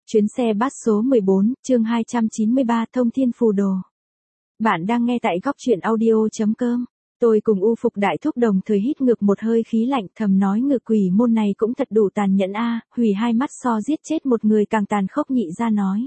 Chuyến xe bus số 14, chương 293 Thông Thiên Phù Đồ. Bạn đang nghe tại góc truyện audio.com. Tôi cùng U Phục Đại Thúc đồng thời hít ngược một hơi khí lạnh, thầm nói ngự quỷ môn này cũng thật đủ tàn nhẫn a, hủy hai mắt so giết chết một người càng tàn khốc. Nhị ra nói.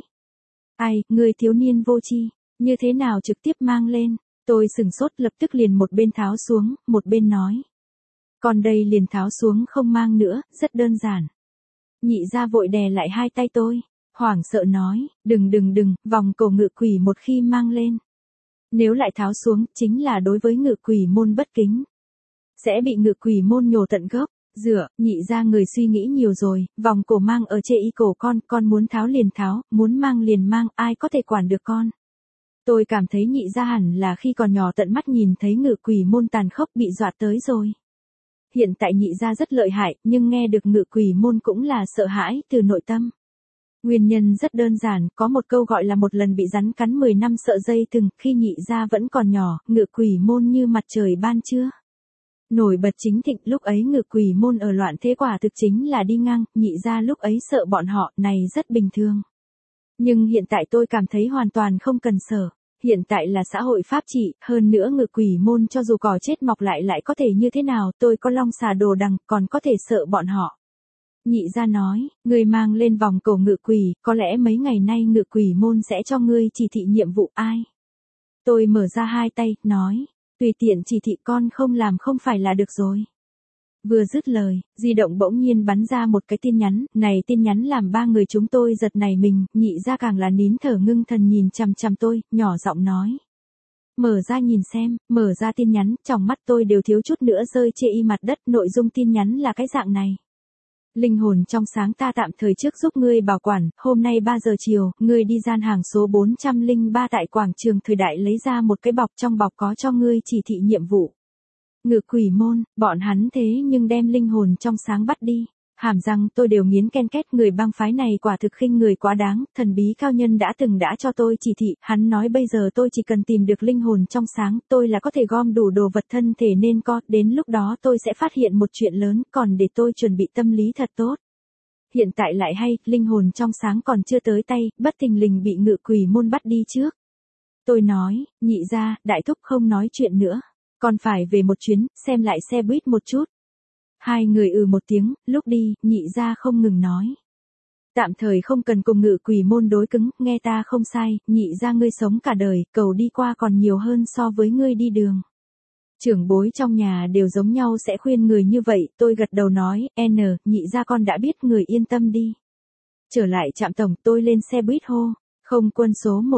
Ai, người thiếu niên vô tri, như thế nào trực tiếp mang lên? Tôi sửng sốt, lập tức liền một bên tháo xuống, một bên nói. Còn đây liền tháo xuống không mang nữa, rất đơn giản. Nhị ra vội đè lại hai tay tôi, hoảng sợ nói, đừng, vòng cổ ngự quỷ một khi mang lên. Nếu lại tháo xuống, chính là đối với ngự quỷ môn bất kính. Sẽ bị ngự quỷ môn nhổ tận gốc. Nhị ra người suy nghĩ nhiều rồi, vòng cổ mang ở chê y cổ con muốn tháo liền tháo, muốn mang liền mang, ai có thể quản được con. Tôi cảm thấy nhị ra hẳn là khi còn nhỏ tận mắt nhìn thấy ngự quỷ môn tàn khốc bị dọa tới rồi. Hiện tại nhị ra rất lợi hại, nhưng nghe được ngự quỷ môn cũng là sợ hãi từ nội tâm. Nguyên nhân rất đơn giản, có một câu gọi là một lần bị rắn cắn 10 năm sợ dây thừng, khi nhị ra vẫn còn nhỏ, ngự quỷ môn như mặt trời ban trưa. Nổi bật chính thịnh, lúc ấy ngự quỷ môn ở loạn thế quả thực chính là đi ngang, nhị ra lúc ấy sợ bọn họ, này rất bình thường. Nhưng hiện tại tôi cảm thấy hoàn toàn không cần sợ. Hiện tại là xã hội pháp trị, hơn nữa ngự quỷ môn cho dù cỏ chết mọc lại có thể như thế nào, tôi có long xà đồ đằng, còn có thể sợ bọn họ. Nhị ra nói, người mang lên vòng cổ ngự quỷ, có lẽ mấy ngày nay ngự quỷ môn sẽ cho ngươi chỉ thị nhiệm vụ ai. Tôi mở ra hai tay, nói, tùy tiện chỉ thị, con không làm không phải là được rồi. Vừa dứt lời, di động bỗng nhiên bắn ra một cái tin nhắn, này tin nhắn làm ba người chúng tôi giật nảy mình, nhị ra càng là nín thở ngưng thần nhìn chằm chằm tôi, nhỏ giọng nói. Mở ra nhìn xem, mở ra tin nhắn, trong mắt tôi đều thiếu chút nữa rơi chê y mặt đất, nội dung tin nhắn là cái dạng này. Linh hồn trong sáng ta tạm thời trước giúp ngươi bảo quản, hôm nay 3 giờ chiều, ngươi đi gian hàng số 403 tại quảng trường Thời Đại lấy ra một cái bọc, trong bọc có cho ngươi chỉ thị nhiệm vụ. Ngự quỷ môn, bọn hắn thế nhưng đem linh hồn trong sáng bắt đi. Hàm răng tôi đều nghiến ken két, người bang phái này quả thực khinh người quá đáng, thần bí cao nhân đã cho tôi chỉ thị, hắn nói bây giờ tôi chỉ cần tìm được linh hồn trong sáng, tôi là có thể gom đủ đồ vật thân thể nên có, đến lúc đó tôi sẽ phát hiện một chuyện lớn, còn để tôi chuẩn bị tâm lý thật tốt. Hiện tại lại hay, linh hồn trong sáng còn chưa tới tay, bất thình lình bị ngự quỷ môn bắt đi trước. Tôi nói, nhị ra, đại thúc không nói chuyện nữa. Còn phải về một chuyến, xem lại xe buýt một chút. Hai người một tiếng, lúc đi, nhị ra không ngừng nói. Tạm thời không cần cùng ngự quỷ môn đối cứng, nghe ta không sai, nhị ra ngươi sống cả đời, cầu đi qua còn nhiều hơn so với ngươi đi đường. Trưởng bối trong nhà đều giống nhau sẽ khuyên người như vậy, tôi gật đầu nói, nhị ra con đã biết, người yên tâm đi. Trở lại trạm tổng, tôi lên xe buýt hô, không quân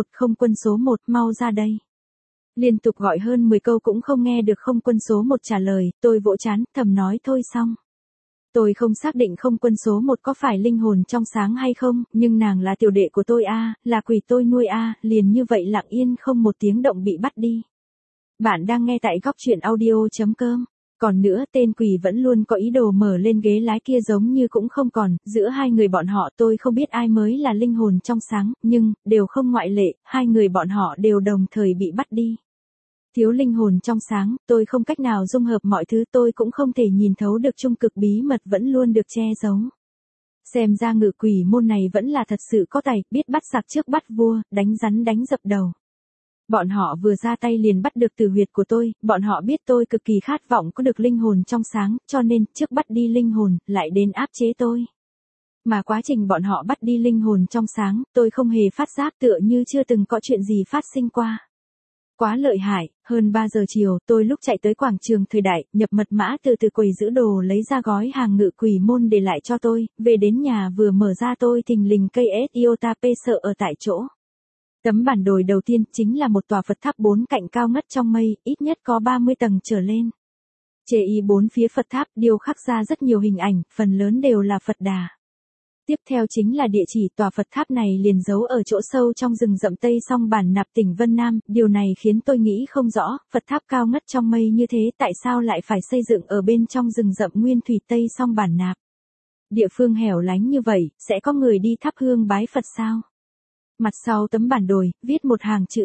số 1, mau ra đây. Liên tục gọi hơn 10 câu cũng không nghe được không quân số 1 trả lời, tôi vỗ trán, thầm nói thôi xong. Tôi không xác định không quân số 1 có phải linh hồn trong sáng hay không, nhưng nàng là tiểu đệ của tôi là quỷ tôi nuôi liền như vậy lặng yên không một tiếng động bị bắt đi. Bạn đang nghe tại góc truyện audio.com. Còn nữa, tên quỷ vẫn luôn có ý đồ mở lên ghế lái kia giống như cũng không còn, giữa hai người bọn họ tôi không biết ai mới là linh hồn trong sáng, nhưng, đều không ngoại lệ, hai người bọn họ đều đồng thời bị bắt đi. Thiếu linh hồn trong sáng, tôi không cách nào dung hợp mọi thứ, tôi cũng không thể nhìn thấu được trung cực bí mật vẫn luôn được che giấu. Xem ra ngự quỷ môn này vẫn là thật sự có tài, biết bắt giặc trước bắt vua, đánh rắn đánh dập đầu. Bọn họ vừa ra tay liền bắt được tử huyệt của tôi, bọn họ biết tôi cực kỳ khát vọng có được linh hồn trong sáng, cho nên, trước bắt đi linh hồn, lại đến áp chế tôi. Mà quá trình bọn họ bắt đi linh hồn trong sáng, tôi không hề phát giác, tựa như chưa từng có chuyện gì phát sinh qua. Quá lợi hại, hơn 3 giờ chiều, tôi lúc chạy tới quảng trường Thời Đại, nhập mật mã từ quầy giữ đồ lấy ra gói hàng ngự quỷ môn để lại cho tôi, về đến nhà vừa mở ra tôi thình lình cây Iota P sợ ở tại chỗ. Tấm bản đồ đầu tiên chính là một tòa Phật tháp 4 cạnh cao ngất trong mây, ít nhất có 30 tầng trở lên. Chê y 4 phía Phật tháp điêu khắc ra rất nhiều hình ảnh, phần lớn đều là Phật Đà. Tiếp theo chính là địa chỉ, tòa Phật tháp này liền giấu ở chỗ sâu trong rừng rậm Tây Song Bản Nạp tỉnh Vân Nam, điều này khiến tôi nghĩ không rõ, Phật tháp cao ngất trong mây như thế tại sao lại phải xây dựng ở bên trong rừng rậm nguyên thủy Tây Song Bản Nạp. Địa phương hẻo lánh như vậy, sẽ có người đi thắp hương bái Phật sao? Mặt sau tấm bản đồ, viết một hàng chữ,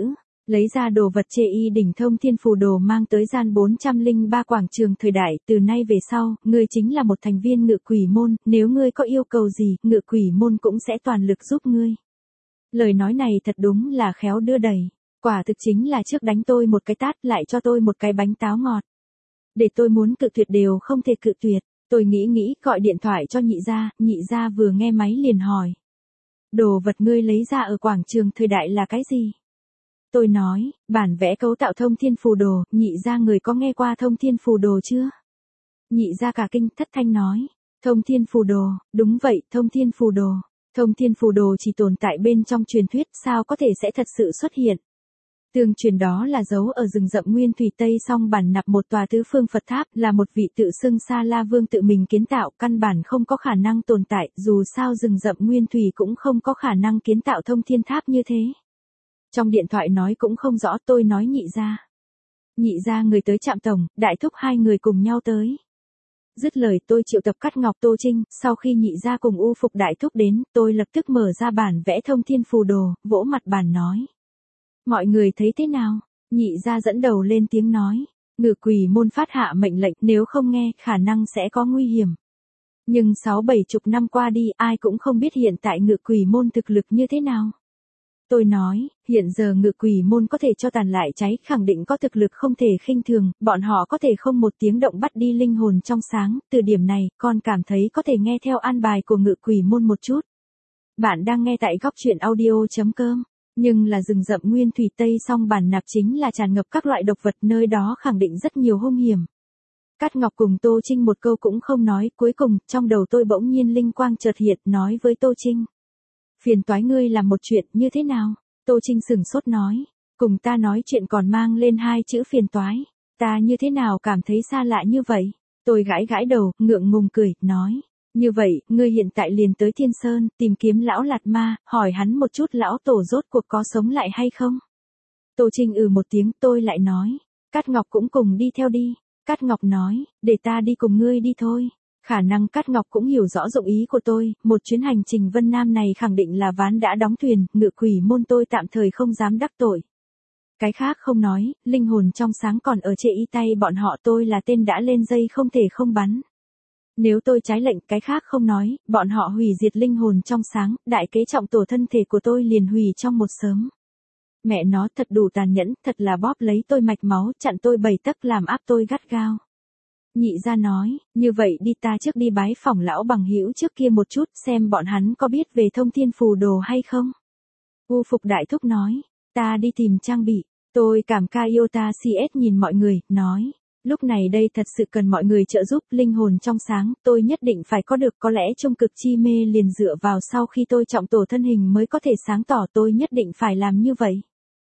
Lấy ra đồ vật chê y đỉnh thông thiên phù đồ mang tới gian 403 quảng trường thời đại, từ nay về sau, ngươi chính là một thành viên Ngự Quỷ môn, nếu ngươi có yêu cầu gì, Ngự Quỷ môn cũng sẽ toàn lực giúp ngươi. Lời nói này thật đúng là khéo đưa đẩy, quả thực chính là trước đánh tôi một cái tát lại cho tôi một cái bánh táo ngọt. Để tôi muốn cự tuyệt đều không thể cự tuyệt, tôi nghĩ gọi điện thoại cho nhị gia vừa nghe máy liền hỏi. Đồ vật ngươi lấy ra ở quảng trường thời đại là cái gì? Tôi nói, bản vẽ cấu tạo thông thiên phù đồ, nhị gia người có nghe qua thông thiên phù đồ chưa? Nhị gia cả kinh thất thanh nói, thông thiên phù đồ, đúng vậy, thông thiên phù đồ. Thông thiên phù đồ chỉ tồn tại bên trong truyền thuyết, sao có thể sẽ thật sự xuất hiện? Tương truyền đó là giấu ở rừng rậm Nguyên Thủy Tây Song Bản Nạp một tòa tứ phương Phật tháp, là một vị tự xưng Sa La Vương tự mình kiến tạo, căn bản không có khả năng tồn tại, dù sao rừng rậm Nguyên Thủy cũng không có khả năng kiến tạo thông thiên tháp như thế. Trong điện thoại nói cũng không rõ, tôi nói nhị gia. Nhị gia người tới Trạm Tổng, Đại Thúc hai người cùng nhau tới. Dứt lời tôi triệu tập Cát Ngọc Tô Trinh, sau khi nhị gia cùng U Phục Đại Thúc đến, tôi lập tức mở ra bản vẽ thông thiên phù đồ, vỗ mặt bàn nói. Mọi người thấy thế nào? Nhị gia dẫn đầu lên tiếng nói. Ngự Quỷ môn phát hạ mệnh lệnh, nếu không nghe, khả năng sẽ có nguy hiểm. Nhưng 6-70 năm qua đi, ai cũng không biết hiện tại Ngự Quỷ môn thực lực như thế nào. Tôi nói, hiện giờ Ngự Quỷ môn có thể cho tàn lại cháy, khẳng định có thực lực không thể khinh thường, bọn họ có thể không một tiếng động bắt đi linh hồn trong sáng, từ điểm này, con cảm thấy có thể nghe theo an bài của Ngự Quỷ môn một chút. Bạn đang nghe tại góc truyện audio.com, nhưng là rừng rậm Nguyên Thủy Tây Song Bản Nạp chính là tràn ngập các loại độc vật, nơi đó khẳng định rất nhiều hung hiểm. Cát Ngọc cùng Tô Trinh một câu cũng không nói, cuối cùng, trong đầu tôi bỗng nhiên linh quang chợt hiện, nói với Tô Trinh. Phiền toái ngươi làm một chuyện như thế nào? Tô Trinh sửng sốt nói, cùng ta nói chuyện còn mang lên hai chữ phiền toái, ta như thế nào cảm thấy xa lạ như vậy? Tôi gãi đầu, ngượng ngùng cười, nói, như vậy, ngươi hiện tại liền tới Thiên Sơn, tìm kiếm lão Lạt Ma, hỏi hắn một chút lão tổ rốt cuộc có sống lại hay không? Tô Trinh một tiếng, tôi lại nói, Cát Ngọc cũng cùng đi theo đi. Cát Ngọc nói, để ta đi cùng ngươi đi thôi. Khả năng Cát Ngọc cũng hiểu rõ dụng ý của tôi, một chuyến hành trình Vân Nam này khẳng định là ván đã đóng thuyền, Ngự Quỷ môn tôi tạm thời không dám đắc tội. Cái khác không nói, linh hồn trong sáng còn ở trên y tay bọn họ, tôi là tên đã lên dây không thể không bắn. Nếu tôi trái lệnh, cái khác không nói, bọn họ hủy diệt linh hồn trong sáng, đại kế trọng tổ thân thể của tôi liền hủy trong một sớm. Mẹ nó thật đủ tàn nhẫn, thật là bóp lấy tôi mạch máu, chặn tôi 7 tấc, làm áp tôi gắt gao. Nhị gia nói, như vậy đi, ta trước đi bái phỏng lão bằng hữu trước kia một chút, xem bọn hắn có biết về thông thiên phù đồ hay không. U Phục Đại Thúc nói, ta đi tìm trang bị. Tôi cảm ca Iota CS nhìn mọi người, nói, lúc này đây thật sự cần mọi người trợ giúp, linh hồn trong sáng, tôi nhất định phải có được, có lẽ trung cực chi mê liền dựa vào sau khi tôi trọng tổ thân hình mới có thể sáng tỏ, tôi nhất định phải làm như vậy.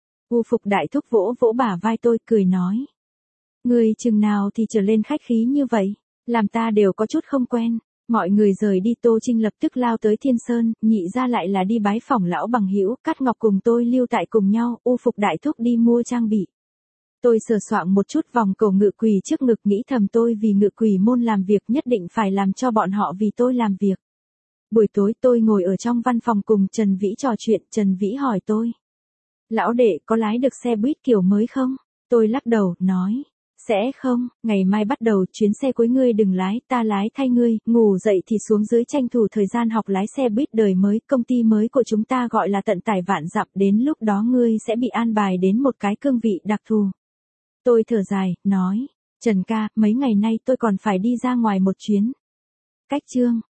U Phục Đại Thúc vỗ vỗ bả vai tôi, cười nói. Người chừng nào thì trở lên khách khí như vậy, làm ta đều có chút không quen. Mọi người rời đi, Tô Trinh lập tức lao tới Thiên Sơn, nhị gia lại là đi bái phỏng lão bằng hữu, Cát Ngọc cùng tôi lưu tại cùng nhau, U Phục Đại Thúc đi mua trang bị. Tôi sờ soạng một chút vòng cổ Ngự Quỷ trước ngực, nghĩ thầm tôi vì Ngự Quỷ môn làm việc nhất định phải làm cho bọn họ vì tôi làm việc. Buổi tối tôi ngồi ở trong văn phòng cùng Trần Vĩ trò chuyện, Trần Vĩ hỏi tôi. Lão đệ có lái được xe buýt kiểu mới không? Tôi lắc đầu, nói. Sẽ không, ngày mai bắt đầu, chuyến xe cuối ngươi đừng lái, ta lái thay ngươi, ngủ dậy thì xuống dưới tranh thủ thời gian học lái xe buýt đời mới, công ty mới của chúng ta gọi là tận tải vạn dặm, đến lúc đó ngươi sẽ bị an bài đến một cái cương vị đặc thù. Tôi thở dài, nói, Trần ca, mấy ngày nay tôi còn phải đi ra ngoài một chuyến. Cách chương.